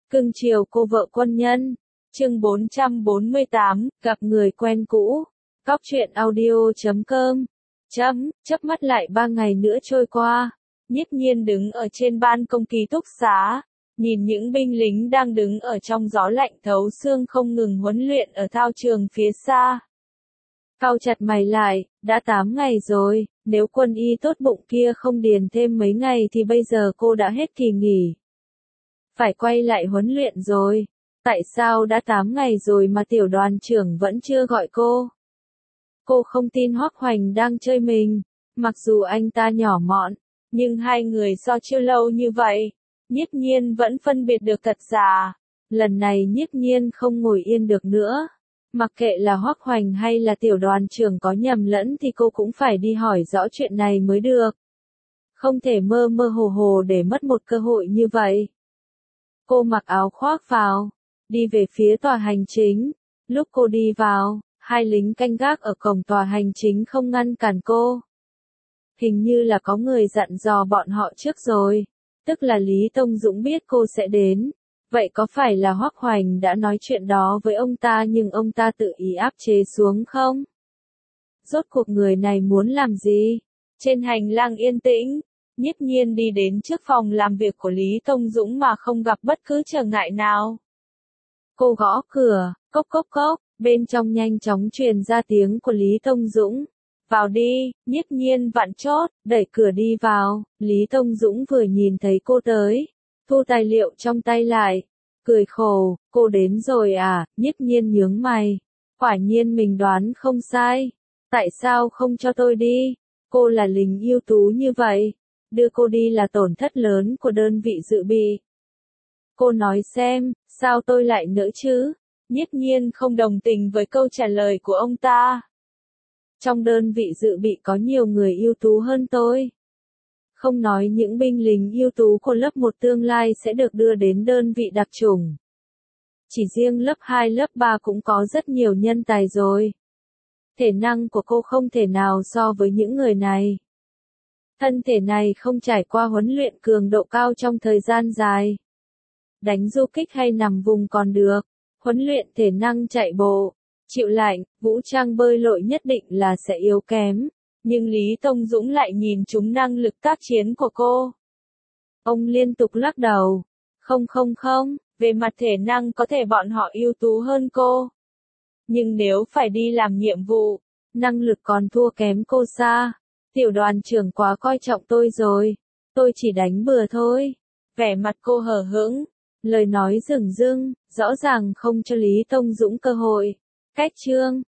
Cưng chiều cô vợ quân nhân. Chương 448, gặp người quen cũ. Cóc truyện audio.com. Chớp mắt lại 3 ngày nữa trôi qua. Nhiếp Nhiên đứng ở trên ban công ký túc xá, nhìn những binh lính đang đứng ở trong gió lạnh thấu xương không ngừng huấn luyện ở thao trường phía xa. Cau chặt mày lại, đã 8 ngày rồi, nếu quân y tốt bụng kia không điền thêm mấy ngày thì bây giờ cô đã hết kỳ nghỉ. Phải quay lại huấn luyện rồi. Tại sao đã 8 ngày rồi mà tiểu đoàn trưởng vẫn chưa gọi cô? Cô không tin Hoắc Hoành đang chơi mình. Mặc dù anh ta nhỏ mọn, nhưng hai người so chiêu lâu như vậy, Nhiếp Nhiên vẫn phân biệt được thật giả. Lần này Nhiếp Nhiên không ngồi yên được nữa. Mặc kệ là Hoắc Hoành hay là tiểu đoàn trưởng có nhầm lẫn thì cô cũng phải đi hỏi rõ chuyện này mới được. Không thể mơ mơ hồ hồ để mất một cơ hội như vậy. Cô mặc áo khoác vào, đi về phía tòa hành chính. Lúc cô đi vào, hai lính canh gác ở cổng tòa hành chính không ngăn cản cô. Hình như là có người dặn dò bọn họ trước rồi, tức là Lý Tông Dũng biết cô sẽ đến. Vậy có phải là Hoắc Hoành đã nói chuyện đó với ông ta nhưng ông ta tự ý áp chế xuống không? Rốt cuộc người này muốn làm gì? Trên hành lang yên tĩnh, Nhiếp Nhiên đi đến trước phòng làm việc của Lý Tông Dũng mà không gặp bất cứ trở ngại nào. Cô gõ cửa, cốc cốc cốc, bên trong nhanh chóng truyền ra tiếng của Lý Tông Dũng. Vào đi, Nhiếp Nhiên vặn chốt, đẩy cửa đi vào. Lý Tông Dũng vừa nhìn thấy cô tới, thu tài liệu trong tay lại, cười khổ, cô đến rồi à? Nhiếp Nhiên nhướng mày. Quả nhiên mình đoán không sai. Tại sao không cho tôi đi? Cô là lính ưu tú như vậy, đưa cô đi là tổn thất lớn của đơn vị dự bị. Cô nói xem, sao tôi lại nỡ chứ? Nhiếp Nhiên không đồng tình với câu trả lời của ông ta. Trong đơn vị dự bị có nhiều người ưu tú hơn tôi. Không nói những binh lính ưu tú của lớp 1 tương lai sẽ được đưa đến đơn vị đặc chủng. Chỉ riêng lớp 2 lớp 3 cũng có rất nhiều nhân tài rồi. Thể năng của cô không thể nào so với những người này. Thân thể này không trải qua huấn luyện cường độ cao trong thời gian dài. Đánh du kích hay nằm vùng còn được. Huấn luyện thể năng chạy bộ, chịu lạnh, vũ trang bơi lội nhất định là sẽ yếu kém. Nhưng Lý Tông Dũng lại nhìn trúng năng lực tác chiến của cô. Ông liên tục lắc đầu. Không, về mặt thể năng có thể bọn họ ưu tú hơn cô. Nhưng nếu phải đi làm nhiệm vụ, năng lực còn thua kém cô xa. Tiểu đoàn trưởng quá coi trọng tôi rồi. Tôi chỉ đánh bừa thôi. Vẻ mặt cô hờ hững, lời nói dửng dưng, rõ ràng không cho Lý Tông Dũng cơ hội. Cách chương